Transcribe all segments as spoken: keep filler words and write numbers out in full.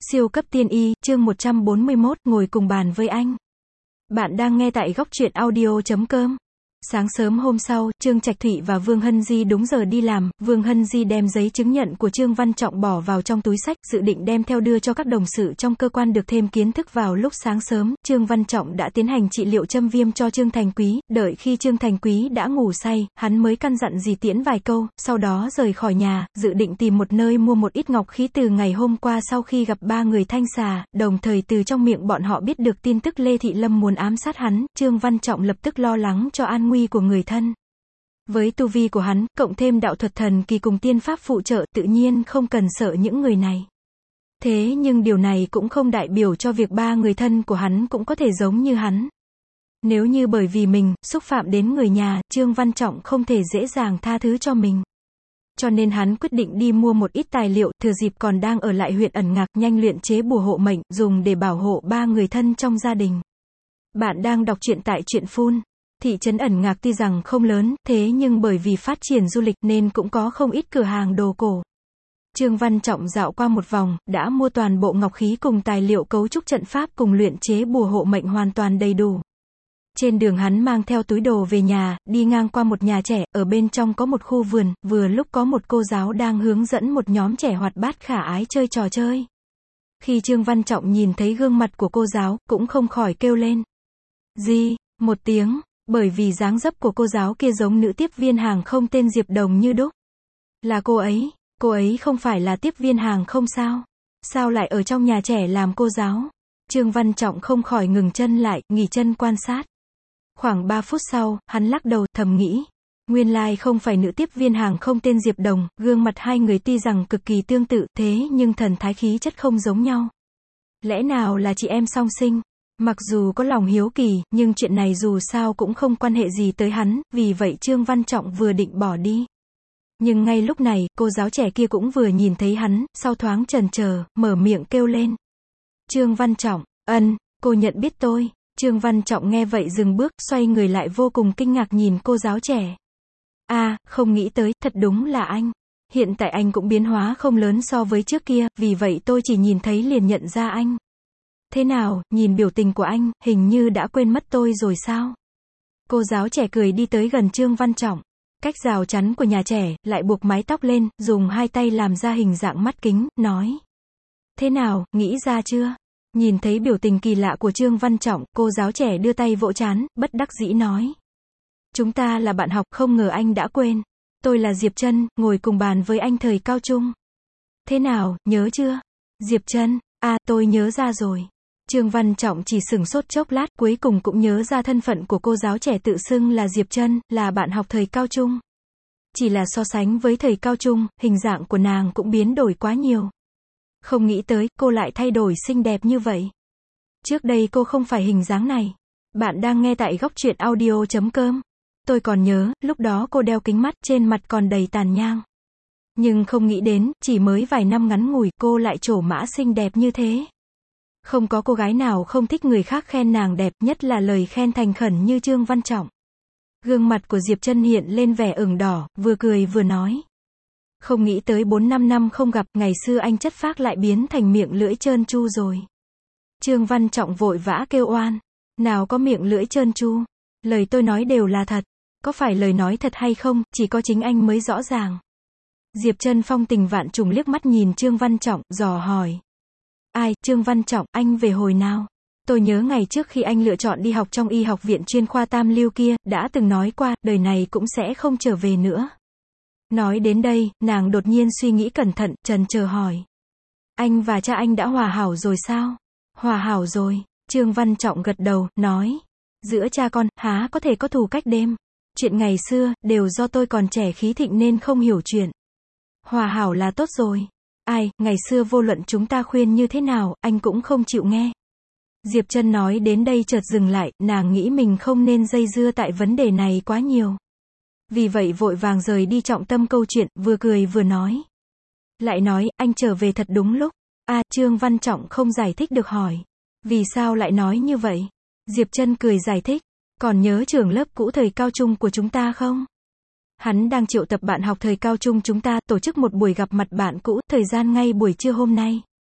Siêu cấp tiên y, chương một trăm bốn mươi mốt, ngồi cùng bàn với anh. Bạn đang nghe tại góc truyện audio chấm com. Sáng sớm hôm sau, Trương Trạch Thụy và Vương Hân Di đúng giờ đi làm. Vương Hân Di đem giấy chứng nhận của Trương Văn Trọng bỏ vào trong túi xách, dự định đem theo đưa cho các đồng sự trong cơ quan được thêm kiến thức. Vào lúc sáng sớm, Trương Văn Trọng đã tiến hành trị liệu châm viêm cho Trương Thành Quý. Đợi khi Trương Thành Quý đã ngủ say, hắn mới căn dặn dì tiễn vài câu, sau đó rời khỏi nhà, dự định tìm một nơi mua một ít ngọc khí. Từ ngày hôm qua sau khi gặp ba người Thanh Xà, đồng thời từ trong miệng bọn họ biết được tin tức Lê Thị Lâm muốn ám sát hắn, Trương Văn Trọng lập tức lo lắng cho an nguy của người thân. Với tu vi của hắn, cộng thêm đạo thuật thần kỳ cùng tiên pháp phụ trợ, tự nhiên không cần sợ những người này. Thế nhưng điều này cũng không đại biểu cho việc ba người thân của hắn cũng có thể giống như hắn. Nếu như bởi vì mình, xúc phạm đến người nhà, Trương Văn Trọng không thể dễ dàng tha thứ cho mình. Cho nên hắn quyết định đi mua một ít tài liệu, thừa dịp còn đang ở lại huyện Ẩn Ngạc, nhanh luyện chế bùa hộ mệnh, dùng để bảo hộ ba người thân trong gia đình. Bạn đang đọc truyện tại Truyện Phun. Thị trấn Ẩn Ngạc tuy rằng không lớn, thế nhưng bởi vì phát triển du lịch nên cũng có không ít cửa hàng đồ cổ. Trương Văn Trọng dạo qua một vòng, đã mua toàn bộ ngọc khí cùng tài liệu cấu trúc trận pháp cùng luyện chế bùa hộ mệnh hoàn toàn đầy đủ. Trên đường hắn mang theo túi đồ về nhà, đi ngang qua một nhà trẻ, ở bên trong có một khu vườn, vừa lúc có một cô giáo đang hướng dẫn một nhóm trẻ hoạt bát khả ái chơi trò chơi. Khi Trương Văn Trọng nhìn thấy gương mặt của cô giáo, cũng không khỏi kêu lên. Gì? Một tiếng. Bởi vì dáng dấp của cô giáo kia giống nữ tiếp viên hàng không tên Diệp Đồng như đúc. Là cô ấy, cô ấy không phải là tiếp viên hàng không sao? Sao lại ở trong nhà trẻ làm cô giáo? Trương Văn Trọng không khỏi ngừng chân lại, nghỉ chân quan sát. Khoảng ba phút sau, hắn lắc đầu, thầm nghĩ. Nguyên lai không phải nữ tiếp viên hàng không tên Diệp Đồng, gương mặt hai người tuy rằng cực kỳ tương tự, thế nhưng thần thái khí chất không giống nhau. Lẽ nào là chị em song sinh? Mặc dù có lòng hiếu kỳ, nhưng chuyện này dù sao cũng không quan hệ gì tới hắn, vì vậy Trương Văn Trọng vừa định bỏ đi. Nhưng ngay lúc này, cô giáo trẻ kia cũng vừa nhìn thấy hắn, sau thoáng chần chờ, mở miệng kêu lên. Trương Văn Trọng, ân, cô nhận biết tôi. Trương Văn Trọng nghe vậy dừng bước, xoay người lại vô cùng kinh ngạc nhìn cô giáo trẻ. A, à, không nghĩ tới, thật đúng là anh. Hiện tại anh cũng biến hóa không lớn so với trước kia, vì vậy tôi chỉ nhìn thấy liền nhận ra anh. Thế nào, nhìn biểu tình của anh, hình như đã quên mất tôi rồi sao? Cô giáo trẻ cười đi tới gần Trương Văn Trọng. Cách rào chắn của nhà trẻ, lại buộc mái tóc lên, dùng hai tay làm ra hình dạng mắt kính, nói. Thế nào, nghĩ ra chưa? Nhìn thấy biểu tình kỳ lạ của Trương Văn Trọng, cô giáo trẻ đưa tay vỗ trán, bất đắc dĩ nói. Chúng ta là bạn học, không ngờ anh đã quên. Tôi là Diệp Trân, ngồi cùng bàn với anh thời cao trung. Thế nào, nhớ chưa? Diệp Trân, à, tôi nhớ ra rồi. Trương Văn Trọng chỉ sửng sốt chốc lát, cuối cùng cũng nhớ ra thân phận của cô giáo trẻ tự xưng là Diệp Trân, là bạn học thời cao trung. Chỉ là so sánh với thời cao trung, hình dạng của nàng cũng biến đổi quá nhiều. Không nghĩ tới, cô lại thay đổi xinh đẹp như vậy. Trước đây cô không phải hình dáng này. Bạn đang nghe tại góc truyện audio chấm com. Tôi còn nhớ, lúc đó cô đeo kính mắt, trên mặt còn đầy tàn nhang. Nhưng không nghĩ đến, chỉ mới vài năm ngắn ngủi, cô lại trổ mã xinh đẹp như thế. Không có cô gái nào không thích người khác khen nàng đẹp, nhất là lời khen thành khẩn như Trương Văn Trọng. Gương mặt của Diệp Trân hiện lên vẻ ửng đỏ, vừa cười vừa nói. Không nghĩ tới bốn năm năm không gặp, ngày xưa anh chất phác lại biến thành miệng lưỡi trơn tru rồi. Trương Văn Trọng vội vã kêu oan. Nào có miệng lưỡi trơn tru. Lời tôi nói đều là thật. Có phải lời nói thật hay không, chỉ có chính anh mới rõ ràng. Diệp Trân phong tình vạn trùng liếc mắt nhìn Trương Văn Trọng, dò hỏi. Ai, Trương Văn Trọng, anh về hồi nào? Tôi nhớ ngày trước khi anh lựa chọn đi học trong y học viện chuyên khoa Tam Lưu kia, đã từng nói qua, đời này cũng sẽ không trở về nữa. Nói đến đây, nàng đột nhiên suy nghĩ cẩn thận, trần chờ hỏi. Anh và cha anh đã hòa hảo rồi sao? Hòa hảo rồi. Trương Văn Trọng gật đầu, nói. Giữa cha con, há có thể có thù cách đêm. Chuyện ngày xưa, đều do tôi còn trẻ khí thịnh nên không hiểu chuyện. Hòa hảo là tốt rồi. Ai, ngày xưa vô luận chúng ta khuyên như thế nào, anh cũng không chịu nghe. Diệp Trân nói đến đây chợt dừng lại, nàng nghĩ mình không nên dây dưa tại vấn đề này quá nhiều. Vì vậy vội vàng rời đi trọng tâm câu chuyện, vừa cười vừa nói. Lại nói, anh trở về thật đúng lúc. À, Trương Văn Trọng không giải thích được hỏi. Vì sao lại nói như vậy? Diệp Trân cười giải thích. Còn nhớ trưởng lớp cũ thời cao trung của chúng ta không? Hắn đang triệu tập bạn học thời cao trung chúng ta, tổ chức một buổi gặp mặt bạn cũ, thời gian ngay buổi trưa hôm nay.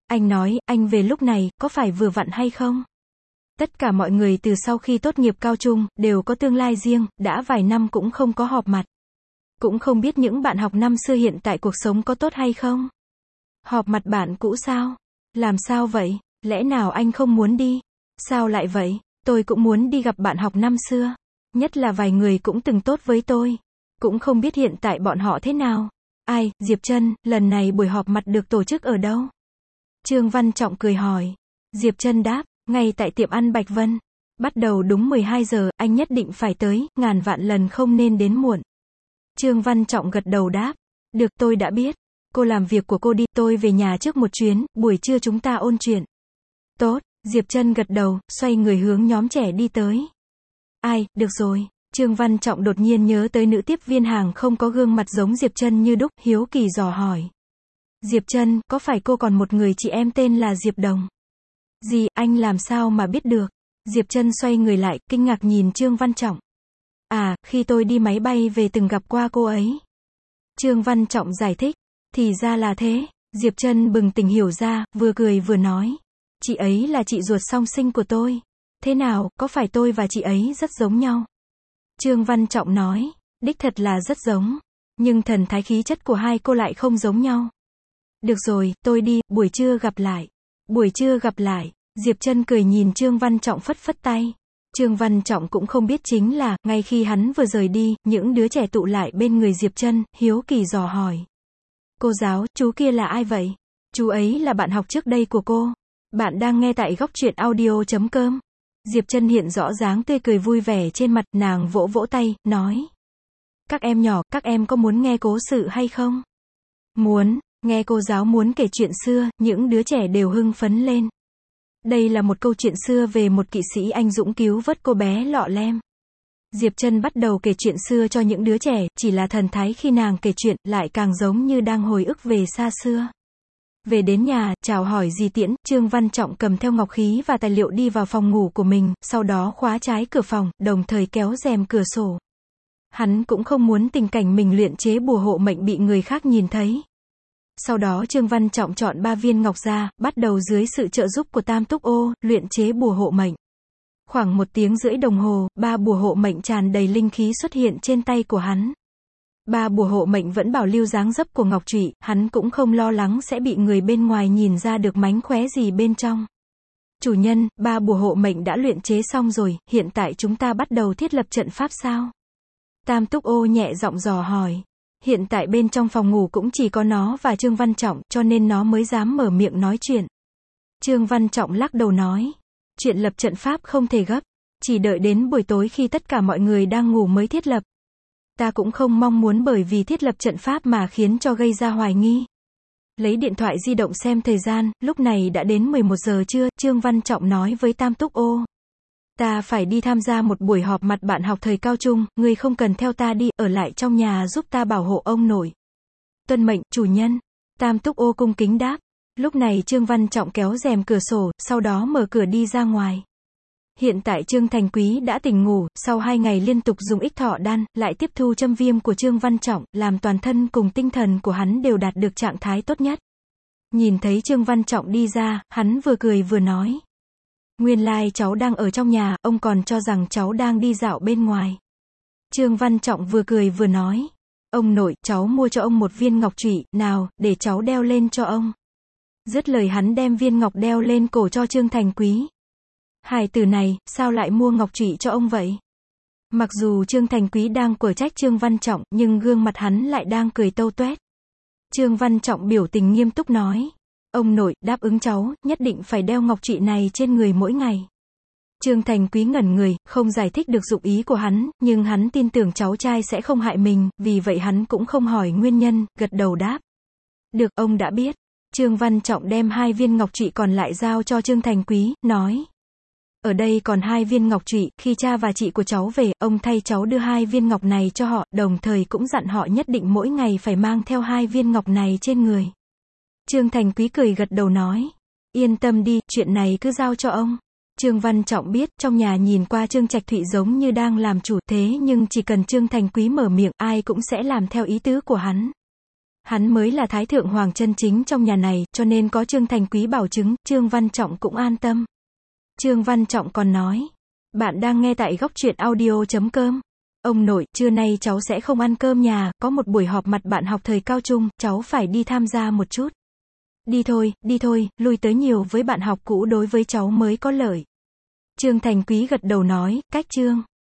Anh nói, anh về lúc này, có phải vừa vặn hay không? Tất cả mọi người từ sau khi tốt nghiệp cao trung, đều có tương lai riêng, đã vài năm cũng không có họp mặt. Cũng không biết những bạn học năm xưa hiện tại cuộc sống có tốt hay không? Họp mặt bạn cũ sao? Làm sao vậy? Lẽ nào anh không muốn đi? Sao lại vậy? Tôi cũng muốn đi gặp bạn học năm xưa. Nhất là vài người cũng từng tốt với tôi. Cũng không biết hiện tại bọn họ thế nào. Ai, Diệp Trân, lần này buổi họp mặt được tổ chức ở đâu? Trương Văn Trọng cười hỏi. Diệp Trân đáp, ngay tại tiệm ăn Bạch Vân. Bắt đầu đúng mười hai giờ, anh nhất định phải tới, ngàn vạn lần không nên đến muộn. Trương Văn Trọng gật đầu đáp. Được, tôi đã biết. Cô làm việc của cô đi, tôi về nhà trước một chuyến, buổi trưa chúng ta ôn chuyện. Tốt, Diệp Trân gật đầu, xoay người hướng nhóm trẻ đi tới. Ai, được rồi. Trương Văn Trọng đột nhiên nhớ tới nữ tiếp viên hàng không có gương mặt giống Diệp Trân như đúc, hiếu kỳ dò hỏi. Diệp Trân, có phải cô còn một người chị em tên là Diệp Đồng? Gì, anh làm sao mà biết được? Diệp Trân xoay người lại, kinh ngạc nhìn Trương Văn Trọng. À, khi tôi đi máy bay về từng gặp qua cô ấy. Trương Văn Trọng giải thích. Thì ra là thế. Diệp Trân bừng tỉnh hiểu ra, vừa cười vừa nói. Chị ấy là chị ruột song sinh của tôi. Thế nào, có phải tôi và chị ấy rất giống nhau? Trương Văn Trọng nói. Đích thật là rất giống. Nhưng thần thái khí chất của hai cô lại không giống nhau. Được rồi, tôi đi, buổi trưa gặp lại. Buổi trưa gặp lại. Diệp Trân cười nhìn Trương Văn Trọng phất phất tay. Trương Văn Trọng cũng không biết chính là, ngay khi hắn vừa rời đi, những đứa trẻ tụ lại bên người Diệp Trân, hiếu kỳ dò hỏi. Cô giáo, chú kia là ai vậy? Chú ấy là bạn học trước đây của cô. Bạn đang nghe tại góc truyện audio chấm com. Diệp Trân hiện rõ dáng tươi cười vui vẻ trên mặt, nàng vỗ vỗ tay, nói. Các em nhỏ, các em có muốn nghe cố sự hay không? Muốn, nghe cô giáo muốn kể chuyện xưa, những đứa trẻ đều hưng phấn lên. Đây là một câu chuyện xưa về một kỵ sĩ anh dũng cứu vớt cô bé lọ lem. Diệp Trân bắt đầu kể chuyện xưa cho những đứa trẻ, chỉ là thần thái khi nàng kể chuyện, lại càng giống như đang hồi ức về xa xưa. Về đến nhà, chào hỏi Di Tiễn, Trương Văn Trọng cầm theo ngọc khí và tài liệu đi vào phòng ngủ của mình, sau đó khóa trái cửa phòng, đồng thời kéo rèm cửa sổ. Hắn cũng không muốn tình cảnh mình luyện chế bùa hộ mệnh bị người khác nhìn thấy. Sau đó Trương Văn Trọng chọn ba viên ngọc ra, bắt đầu dưới sự trợ giúp của Tam Túc Ô, luyện chế bùa hộ mệnh. Khoảng một tiếng rưỡi đồng hồ, ba bùa hộ mệnh tràn đầy linh khí xuất hiện trên tay của hắn. Ba bùa hộ mệnh vẫn bảo lưu dáng dấp của ngọc trụy, hắn cũng không lo lắng sẽ bị người bên ngoài nhìn ra được mánh khóe gì bên trong. Chủ nhân, ba bùa hộ mệnh đã luyện chế xong rồi, hiện tại chúng ta bắt đầu thiết lập trận pháp sao? Tam Túc Ô nhẹ giọng dò hỏi. Hiện tại bên trong phòng ngủ cũng chỉ có nó và Trương Văn Trọng, cho nên nó mới dám mở miệng nói chuyện. Trương Văn Trọng lắc đầu nói. Chuyện lập trận pháp không thể gấp. Chỉ đợi đến buổi tối khi tất cả mọi người đang ngủ mới thiết lập. Ta cũng không mong muốn bởi vì thiết lập trận pháp mà khiến cho gây ra hoài nghi. Lấy điện thoại di động xem thời gian, lúc này đã đến mười một giờ trưa, Trương Văn Trọng nói với Tam Túc Ô. Ta phải đi tham gia một buổi họp mặt bạn học thời cao trung, ngươi không cần theo ta đi, ở lại trong nhà giúp ta bảo hộ ông nội. Tuân mệnh, chủ nhân. Tam Túc Ô cung kính đáp. Lúc này Trương Văn Trọng kéo rèm cửa sổ, sau đó mở cửa đi ra ngoài. Hiện tại Trương Thành Quý đã tỉnh ngủ, sau hai ngày liên tục dùng ích thọ đan, lại tiếp thu châm viêm của Trương Văn Trọng, làm toàn thân cùng tinh thần của hắn đều đạt được trạng thái tốt nhất. Nhìn thấy Trương Văn Trọng đi ra, hắn vừa cười vừa nói. Nguyên lai like cháu đang ở trong nhà, ông còn cho rằng cháu đang đi dạo bên ngoài. Trương Văn Trọng vừa cười vừa nói. Ông nội, cháu mua cho ông một viên ngọc trụy, nào, để cháu đeo lên cho ông. Dứt lời hắn đem viên ngọc đeo lên cổ cho Trương Thành Quý. Hài tử này, sao lại mua ngọc trụy cho ông vậy? Mặc dù Trương Thành Quý đang quở trách Trương Văn Trọng, nhưng gương mặt hắn lại đang cười tâu tuét. Trương Văn Trọng biểu tình nghiêm túc nói. Ông nội, đáp ứng cháu, nhất định phải đeo ngọc trụy này trên người mỗi ngày. Trương Thành Quý ngẩn người, không giải thích được dụng ý của hắn, nhưng hắn tin tưởng cháu trai sẽ không hại mình, vì vậy hắn cũng không hỏi nguyên nhân, gật đầu đáp. Được, ông đã biết. Trương Văn Trọng đem hai viên ngọc trụy còn lại giao cho Trương Thành Quý, nói. Ở đây còn hai viên ngọc trụy, khi cha và chị của cháu về, ông thay cháu đưa hai viên ngọc này cho họ, đồng thời cũng dặn họ nhất định mỗi ngày phải mang theo hai viên ngọc này trên người. Trương Thành Quý cười gật đầu nói. Yên tâm đi, chuyện này cứ giao cho ông. Trương Văn Trọng biết, trong nhà nhìn qua Trương Trạch Thụy giống như đang làm chủ, thế nhưng chỉ cần Trương Thành Quý mở miệng, ai cũng sẽ làm theo ý tứ của hắn. Hắn mới là thái thượng hoàng chân chính trong nhà này, cho nên có Trương Thành Quý bảo chứng, Trương Văn Trọng cũng an tâm. Trương Văn Trọng còn nói, bạn đang nghe tại góc truyện audio.com. Ông nội, trưa nay cháu sẽ không ăn cơm nhà, có một buổi họp mặt bạn học thời cao trung, cháu phải đi tham gia một chút. Đi thôi, đi thôi, lui tới nhiều với bạn học cũ đối với cháu mới có lợi. Trương Thành Quý gật đầu nói, cách Trương